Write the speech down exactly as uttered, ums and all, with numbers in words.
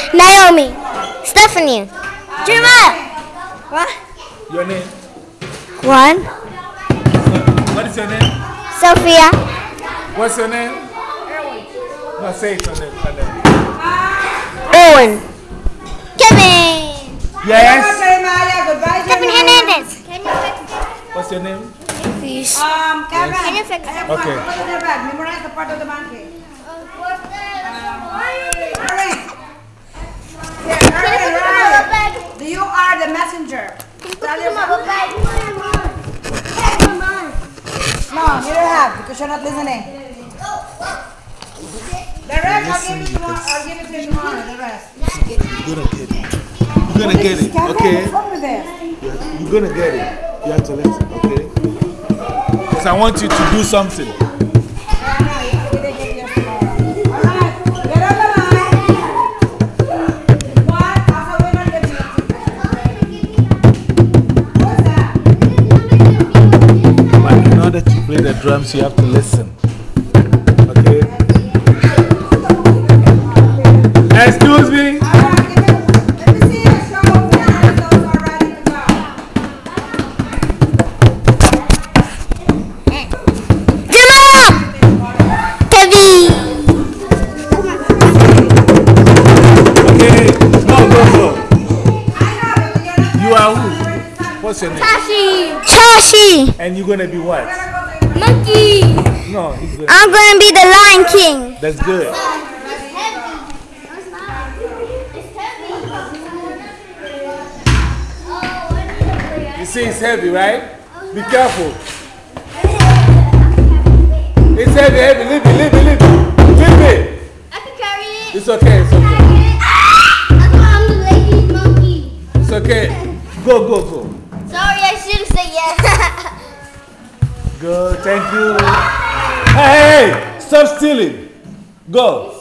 Naomi. Stephanie. Jeremiah. What? Your name? One. What is your name? Sophia. What's your name? No, say it on the name. Owen. Kevin. Yes? Kevin Hernandez. What's your name? Please. Um, Kevin. Can you fix it? Okay. Put it in the bag. Memorize the part of the monkey. You are the messenger. Tell your bag. No, you don't have because you're not listening. The rest, I'll give it tomorrow. I'll give it to you tomorrow. The rest. You're gonna get it. You're gonna get it, okay? What's wrong with this? You're gonna get it. You have to listen, okay? Because I want you to do something. In order to play the drums, you have to listen. Okay? Excuse me? Let me see a show of hands. Those are ready to go. Jamal. Kevin. Okay, go, go, go. You are who? What's your name? Chashi. Chashi. And you're gonna be what? Monkey. No, he's gonna I'm gonna be the Lion King. That's good. You see, it's heavy, right? Be careful. It's heavy, heavy. Leave it, leave it, leave it. Leave it. I can carry it. It's okay, it's okay. That's why I'm the lazy monkey. It's okay. Go, go, go. Sorry, I should have said yes. Go, thank you. Hey, hey, hey, stop stealing. Go.